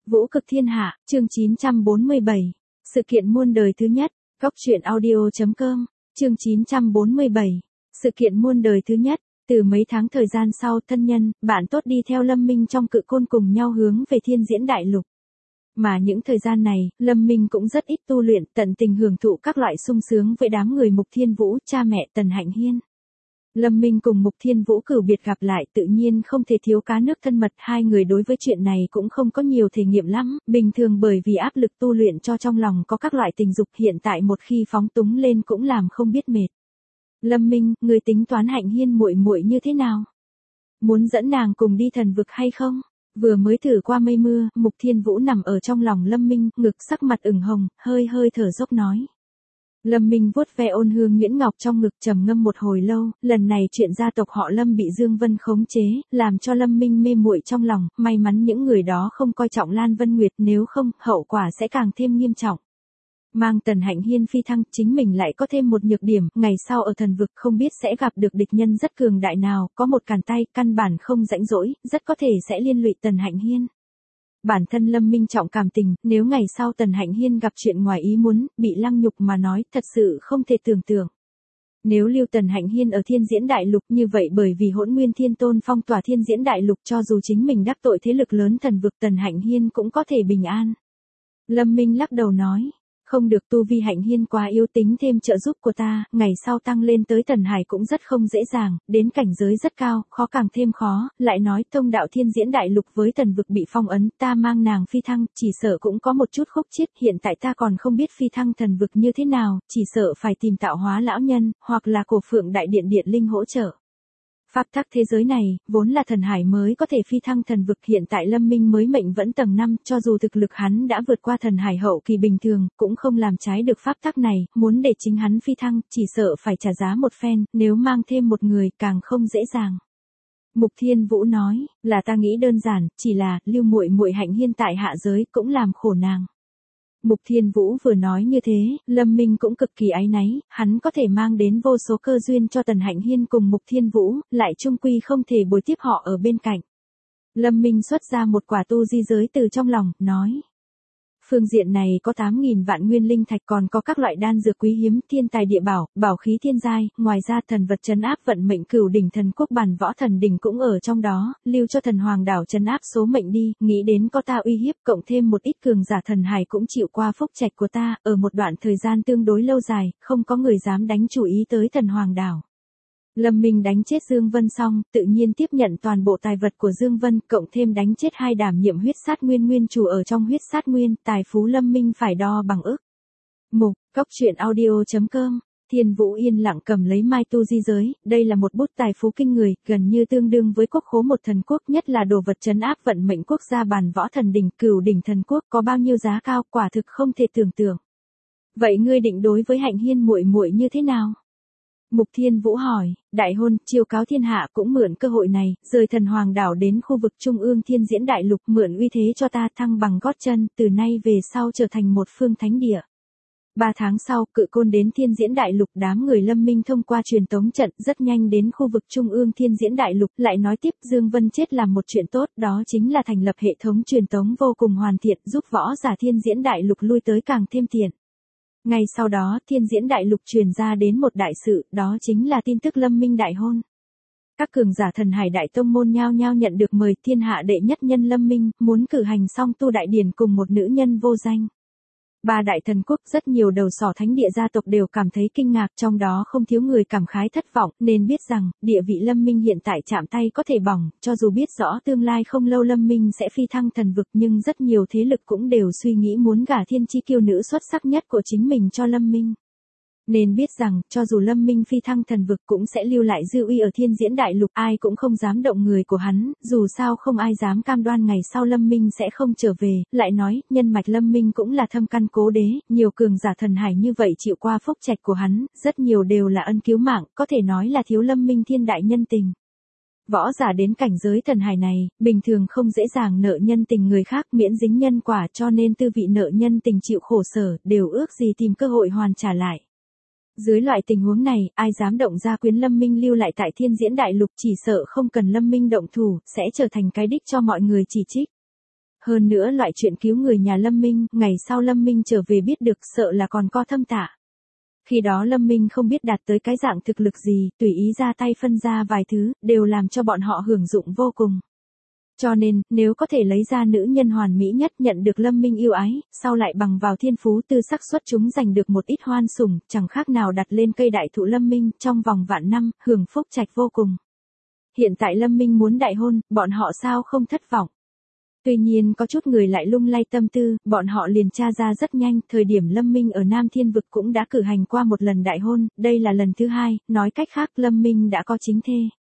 Vũ cực thiên hạ, chương 947. Sự kiện muôn đời thứ nhất, Góc truyện audio.com, chương 947. Sự kiện muôn đời thứ nhất, từ mấy tháng thời gian sau, thân nhân, bạn tốt đi theo Lâm Minh trong Cự Côn cùng nhau hướng về Thiên Diễn Đại Lục. Mà những thời gian này, Lâm Minh cũng rất ít tu luyện, tận tình hưởng thụ các loại sung sướng với đám người Mục Thiên Vũ, cha mẹ Tần Hạnh Hiên. Lâm Minh cùng Mục Thiên Vũ cửu biệt gặp lại tự nhiên không thể thiếu cá nước thân mật, hai người đối với chuyện này cũng không có nhiều thể nghiệm lắm, bình thường bởi vì áp lực tu luyện cho trong lòng có các loại tình dục, hiện tại một khi phóng túng lên cũng làm không biết mệt. Lâm Minh, người tính toán Hạnh Hiên muội muội như thế nào? Muốn dẫn nàng cùng đi thần vực hay không? Vừa mới thử qua mây mưa, Mục Thiên Vũ nằm ở trong lòng Lâm Minh, ngực sắc mặt ửng hồng, hơi thở dốc nói. Lâm Minh vuốt ve ôn hương nhuyễn ngọc trong ngực, trầm ngâm một hồi lâu, lần này chuyện gia tộc họ Lâm bị Dương Vân khống chế, làm cho Lâm Minh mê muội trong lòng, may mắn những người đó không coi trọng Lan Vân Nguyệt, nếu không, hậu quả sẽ càng thêm nghiêm trọng. Mang Tần Hạnh Hiên phi thăng, chính mình lại có thêm một nhược điểm, ngày sau ở thần vực không biết sẽ gặp được địch nhân rất cường đại nào, có một càn tay, căn bản không rãnh rỗi, rất có thể sẽ liên lụy Tần Hạnh Hiên. Bản thân Lâm Minh trọng cảm tình, nếu ngày sau Tần Hạnh Hiên gặp chuyện ngoài ý muốn, bị lăng nhục mà nói, thật sự không thể tưởng tượng. Nếu lưu Tần Hạnh Hiên ở Thiên Diễn Đại Lục như vậy, bởi vì Hỗn Nguyên Thiên Tôn phong tỏa Thiên Diễn Đại Lục, cho dù chính mình đắc tội thế lực lớn thần vực, Tần Hạnh Hiên cũng có thể bình an. Lâm Minh lắc đầu nói, không được, tu vi Hạnh Hiên quá yếu, tính thêm trợ giúp của ta, ngày sau tăng lên tới Thần Hải cũng rất không dễ dàng, đến cảnh giới rất cao, khó càng thêm khó, lại nói thông đạo Thiên Diễn Đại Lục với thần vực bị phong ấn, ta mang nàng phi thăng, chỉ sợ cũng có một chút khúc chiết, hiện tại ta còn không biết phi thăng thần vực như thế nào, chỉ sợ phải tìm Tạo Hóa lão nhân, hoặc là Cổ Phượng Đại Điện Điện linh hỗ trợ. Pháp tắc thế giới này, vốn là Thần Hải mới có thể phi thăng thần vực, hiện tại Lâm Minh mới mệnh vẫn tầng 5, cho dù thực lực hắn đã vượt qua Thần Hải hậu kỳ bình thường, cũng không làm trái được pháp tắc này, muốn để chính hắn phi thăng, chỉ sợ phải trả giá một phen, nếu mang thêm một người, càng không dễ dàng. Mục Thiên Vũ nói, là ta nghĩ đơn giản, chỉ là, lưu muội muội Hạnh Hiên tại hạ giới, cũng làm khổ nàng. Mục Thiên Vũ vừa nói như thế, Lâm Minh cũng cực kỳ áy náy, hắn có thể mang đến vô số cơ duyên cho Tần Hạnh Hiên cùng Mục Thiên Vũ, lại chung quy không thể bồi tiếp họ ở bên cạnh. Lâm Minh xuất ra một quả tu di giới từ trong lòng, nói. Phương diện này có 8.000 vạn nguyên linh thạch, còn có các loại đan dược quý hiếm, thiên tài địa bảo, bảo khí thiên giai, ngoài ra thần vật trấn áp vận mệnh cửu đỉnh thần quốc bản võ thần đỉnh cũng ở trong đó, lưu cho thần hoàng đảo trấn áp số mệnh đi, nghĩ đến có ta uy hiếp, cộng thêm một ít cường giả thần hải cũng chịu qua phúc trạch của ta, ở một đoạn thời gian tương đối lâu dài, không có người dám đánh chủ ý tới thần hoàng đảo. Lâm Minh đánh chết Dương Vân xong, tự nhiên tiếp nhận toàn bộ tài vật của Dương Vân, cộng thêm đánh chết hai đảm nhiệm huyết sát nguyên nguyên chủ ở trong huyết sát nguyên, tài phú Lâm Minh phải đo bằng ức. Mục, Góc truyện audio.com, Thiên Vũ yên lặng cầm lấy mai tu di giới, đây là một bút tài phú kinh người, gần như tương đương với quốc khố một thần quốc, nhất là đồ vật trấn áp vận mệnh quốc gia bản võ thần đỉnh, cửu đỉnh thần quốc, có bao nhiêu giá cao, quả thực không thể tưởng tượng. Vậy ngươi định đối với Hạnh Hiên muội muội như thế nào? Mục Thiên Vũ hỏi, đại hôn, chiêu cáo thiên hạ, cũng mượn cơ hội này, rời thần hoàng đảo đến khu vực trung ương Thiên Diễn Đại Lục, mượn uy thế cho ta thăng bằng gót chân, từ nay về sau trở thành một phương thánh địa. 3 tháng sau, Cự Côn đến Thiên Diễn Đại Lục, đám người Lâm Minh thông qua truyền tống trận, rất nhanh đến khu vực trung ương Thiên Diễn Đại Lục, lại nói tiếp, Dương Vân chết làm một chuyện tốt, đó chính là thành lập hệ thống truyền tống vô cùng hoàn thiện, giúp võ giả Thiên Diễn Đại Lục lui tới càng thêm tiện. Ngay sau đó, Thiên Diễn Đại Lục truyền ra đến một đại sự, đó chính là tin tức Lâm Minh đại hôn. Các cường giả thần hải đại tông môn nhao nhao nhận được mời, thiên hạ đệ nhất nhân Lâm Minh, muốn cử hành song tu đại điển cùng một nữ nhân vô danh. 3 đại thần quốc, rất nhiều đầu sỏ thánh địa gia tộc đều cảm thấy kinh ngạc, trong đó không thiếu người cảm khái thất vọng, nên biết rằng, địa vị Lâm Minh hiện tại chạm tay có thể bỏng, cho dù biết rõ tương lai không lâu Lâm Minh sẽ phi thăng thần vực, nhưng rất nhiều thế lực cũng đều suy nghĩ muốn gả thiên chi kiêu nữ xuất sắc nhất của chính mình cho Lâm Minh. Nên biết rằng, cho dù Lâm Minh phi thăng thần vực cũng sẽ lưu lại dư uy ở Thiên Diễn Đại Lục, ai cũng không dám động người của hắn, dù sao không ai dám cam đoan ngày sau Lâm Minh sẽ không trở về, lại nói, nhân mạch Lâm Minh cũng là thâm căn cố đế, nhiều cường giả thần hải như vậy chịu qua phúc trạch của hắn, rất nhiều đều là ân cứu mạng, có thể nói là thiếu Lâm Minh thiên đại nhân tình. Võ giả đến cảnh giới thần hải này, bình thường không dễ dàng nợ nhân tình người khác, miễn dính nhân quả, cho nên tư vị nợ nhân tình chịu khổ sở, đều ước gì tìm cơ hội hoàn trả lại. Dưới loại tình huống này, ai dám động ra quyến Lâm Minh lưu lại tại Thiên Diễn Đại Lục, chỉ sợ không cần Lâm Minh động thủ, sẽ trở thành cái đích cho mọi người chỉ trích. Hơn nữa loại chuyện cứu người nhà Lâm Minh, ngày sau Lâm Minh trở về biết được sợ là còn co thâm tạ. Khi đó Lâm Minh không biết đạt tới cái dạng thực lực gì, tùy ý ra tay phân ra vài thứ, đều làm cho bọn họ hưởng dụng vô cùng. Cho nên, nếu có thể lấy ra nữ nhân hoàn mỹ nhất nhận được Lâm Minh yêu ái, sau lại bằng vào thiên phú tư xác suất chúng giành được một ít hoan sủng, chẳng khác nào đặt lên cây đại thụ Lâm Minh trong vòng vạn năm, hưởng phúc trạch vô cùng. Hiện tại Lâm Minh muốn đại hôn, bọn họ sao không thất vọng. Tuy nhiên có chút người lại lung lay tâm tư, bọn họ liền tra ra rất nhanh, thời điểm Lâm Minh ở Nam Thiên Vực cũng đã cử hành qua một lần đại hôn, đây là lần thứ hai, nói cách khác Lâm Minh đã có chính thê.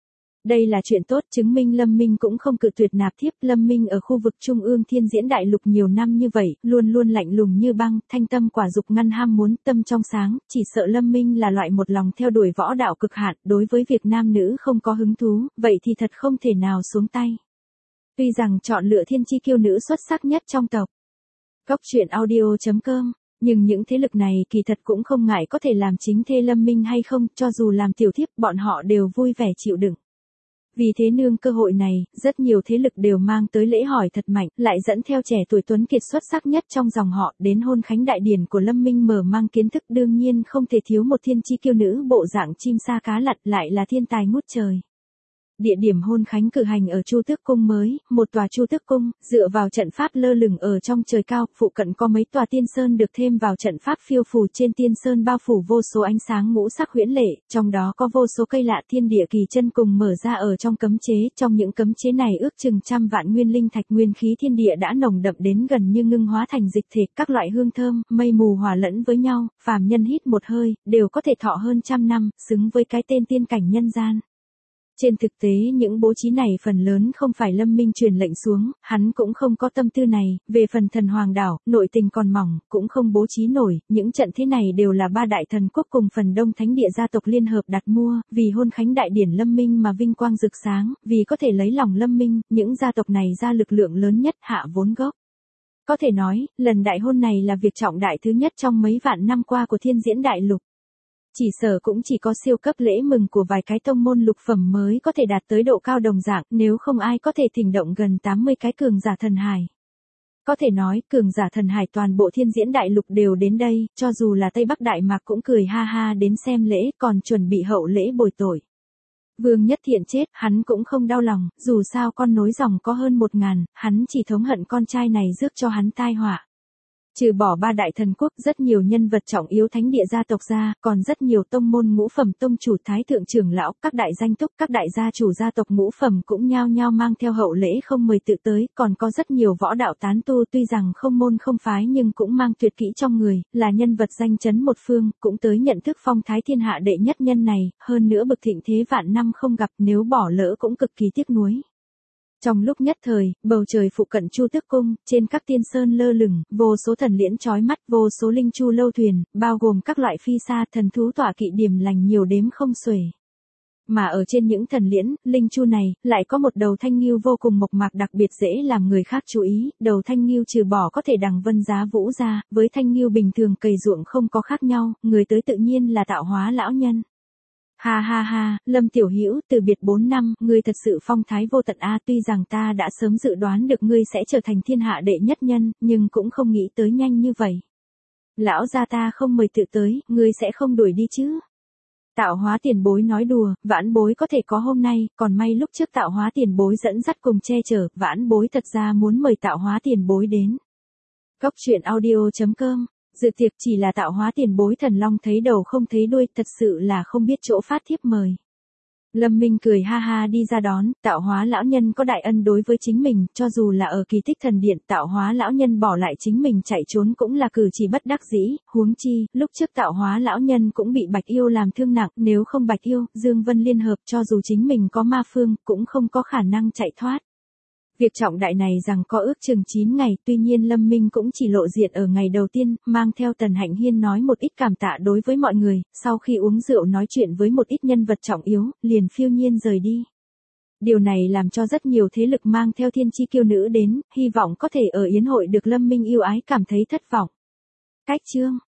Đây là chuyện tốt, chứng minh Lâm Minh cũng không cự tuyệt nạp thiếp. Lâm Minh ở khu vực Trung ương Thiên Diễn Đại Lục nhiều năm như vậy, luôn luôn lạnh lùng như băng, thanh tâm quả dục ngăn ham muốn, tâm trong sáng, chỉ sợ Lâm Minh là loại một lòng theo đuổi võ đạo cực hạn, đối với việc nam nữ không có hứng thú, vậy thì thật không thể nào xuống tay. Tuy rằng chọn lựa thiên chi kiêu nữ xuất sắc nhất trong tộc. Góc truyện audio.com, nhưng những thế lực này kỳ thật cũng không ngại có thể làm chính thê Lâm Minh hay không, cho dù làm tiểu thiếp bọn họ đều vui vẻ chịu đựng. Vì thế nương cơ hội này, rất nhiều thế lực đều mang tới lễ hỏi thật mạnh, lại dẫn theo trẻ tuổi tuấn kiệt xuất sắc nhất trong dòng họ, đến hôn khánh đại điển của Lâm Minh mở mang kiến thức, đương nhiên không thể thiếu một thiên chi kiêu nữ bộ dạng chim sa cá lặn, lại là thiên tài ngút trời. Địa điểm hôn khánh cử hành ở Chu Tước Cung mới, một tòa Chu Tước Cung, dựa vào trận pháp lơ lửng ở trong trời cao, phụ cận có mấy tòa tiên sơn được thêm vào trận pháp phiêu phù, trên tiên sơn bao phủ vô số ánh sáng ngũ sắc huyễn lệ, trong đó có vô số cây lạ thiên địa kỳ chân cùng mở ra ở trong cấm chế, trong những cấm chế này ước chừng trăm vạn nguyên linh thạch, nguyên khí thiên địa đã nồng đậm đến gần như ngưng hóa thành dịch thể, các loại hương thơm, mây mù hòa lẫn với nhau, phàm nhân hít một hơi, đều có thể thọ hơn trăm năm, xứng với cái tên tiên cảnh nhân gian. Trên thực tế những bố trí này phần lớn không phải Lâm Minh truyền lệnh xuống, hắn cũng không có tâm tư này, về phần thần hoàng đảo, nội tình còn mỏng, cũng không bố trí nổi, những trận thế này đều là ba đại thần quốc cùng phần đông thánh địa gia tộc liên hợp đặt mua, vì hôn khánh đại điển Lâm Minh mà vinh quang rực sáng, vì có thể lấy lòng Lâm Minh, những gia tộc này ra lực lượng lớn nhất hạ vốn gốc. Có thể nói, lần đại hôn này là việc trọng đại thứ nhất trong mấy vạn năm qua của Thiên Diễn Đại Lục. Chỉ sở cũng chỉ có siêu cấp lễ mừng của vài cái tông môn lục phẩm mới có thể đạt tới độ cao đồng dạng, nếu không ai có thể thỉnh động gần 80 cái cường giả thần hải. Có thể nói, cường giả thần hải toàn bộ Thiên Diễn Đại Lục đều đến đây, cho dù là Tây Bắc Đại Mạc cũng cười ha ha đến xem lễ, còn chuẩn bị hậu lễ bồi tội. Vương Nhất Thiện chết, hắn cũng không đau lòng, dù sao con nối dòng có hơn 1000, hắn chỉ thống hận con trai này rước cho hắn tai họa. Trừ bỏ ba đại thần quốc, rất nhiều nhân vật trọng yếu thánh địa gia tộc ra, còn rất nhiều tông môn ngũ phẩm tông chủ thái thượng trưởng lão, các đại danh túc, các đại gia chủ gia tộc ngũ phẩm cũng nhao nhao mang theo hậu lễ không mời tự tới, còn có rất nhiều võ đạo tán tu tuy rằng không môn không phái nhưng cũng mang tuyệt kỹ trong người, là nhân vật danh chấn một phương, cũng tới nhận thức phong thái thiên hạ đệ nhất nhân này, hơn nữa bực thịnh thế vạn năm không gặp, nếu bỏ lỡ cũng cực kỳ tiếc nuối. Trong lúc nhất thời, bầu trời phụ cận Chu Tước Cung, trên các tiên sơn lơ lửng, vô số thần liễn chói mắt, vô số linh chu lâu thuyền, bao gồm các loại phi sa, thần thú tọa kỵ điểm lành nhiều đếm không xuể. Mà ở trên những thần liễn, linh chu này, lại có một đầu thanh ngưu vô cùng mộc mạc đặc biệt dễ làm người khác chú ý, đầu thanh ngưu trừ bỏ có thể đằng vân giá vũ ra, với thanh ngưu bình thường cày ruộng không có khác nhau, người tới tự nhiên là Tạo Hóa lão nhân. Ha ha ha, Lâm Tiểu Hữu, từ biệt 4 năm, ngươi thật sự phong thái vô tận a, tuy rằng ta đã sớm dự đoán được ngươi sẽ trở thành thiên hạ đệ nhất nhân, nhưng cũng không nghĩ tới nhanh như vậy. Lão gia ta không mời tự tới, ngươi sẽ không đuổi đi chứ? Tạo Hóa tiền bối nói đùa, vãn bối có thể có hôm nay, còn may lúc trước Tạo Hóa tiền bối dẫn dắt cùng che chở, vãn bối thật ra muốn mời Tạo Hóa tiền bối đến. Góc truyện audio.com, dự tiệc chỉ là Tạo Hóa tiền bối thần long thấy đầu không thấy đuôi, thật sự là không biết chỗ phát thiếp mời. Lâm Minh cười ha ha đi ra đón, Tạo Hóa lão nhân có đại ân đối với chính mình, cho dù là ở Kỳ Tích Thần Điện, Tạo Hóa lão nhân bỏ lại chính mình chạy trốn cũng là cử chỉ bất đắc dĩ, huống chi, lúc trước Tạo Hóa lão nhân cũng bị Bạch Yêu làm thương nặng, nếu không Bạch Yêu, Dương Vân liên hợp, cho dù chính mình có ma phương, cũng không có khả năng chạy thoát. Việc trọng đại này rằng có ước chừng 9 ngày, tuy nhiên Lâm Minh cũng chỉ lộ diện ở ngày đầu tiên, mang theo Tần Hạnh Hiên nói một ít cảm tạ đối với mọi người, sau khi uống rượu nói chuyện với một ít nhân vật trọng yếu, liền phiêu nhiên rời đi. Điều này làm cho rất nhiều thế lực mang theo thiên chi kiêu nữ đến, hy vọng có thể ở yến hội được Lâm Minh yêu ái cảm thấy thất vọng. Cách chương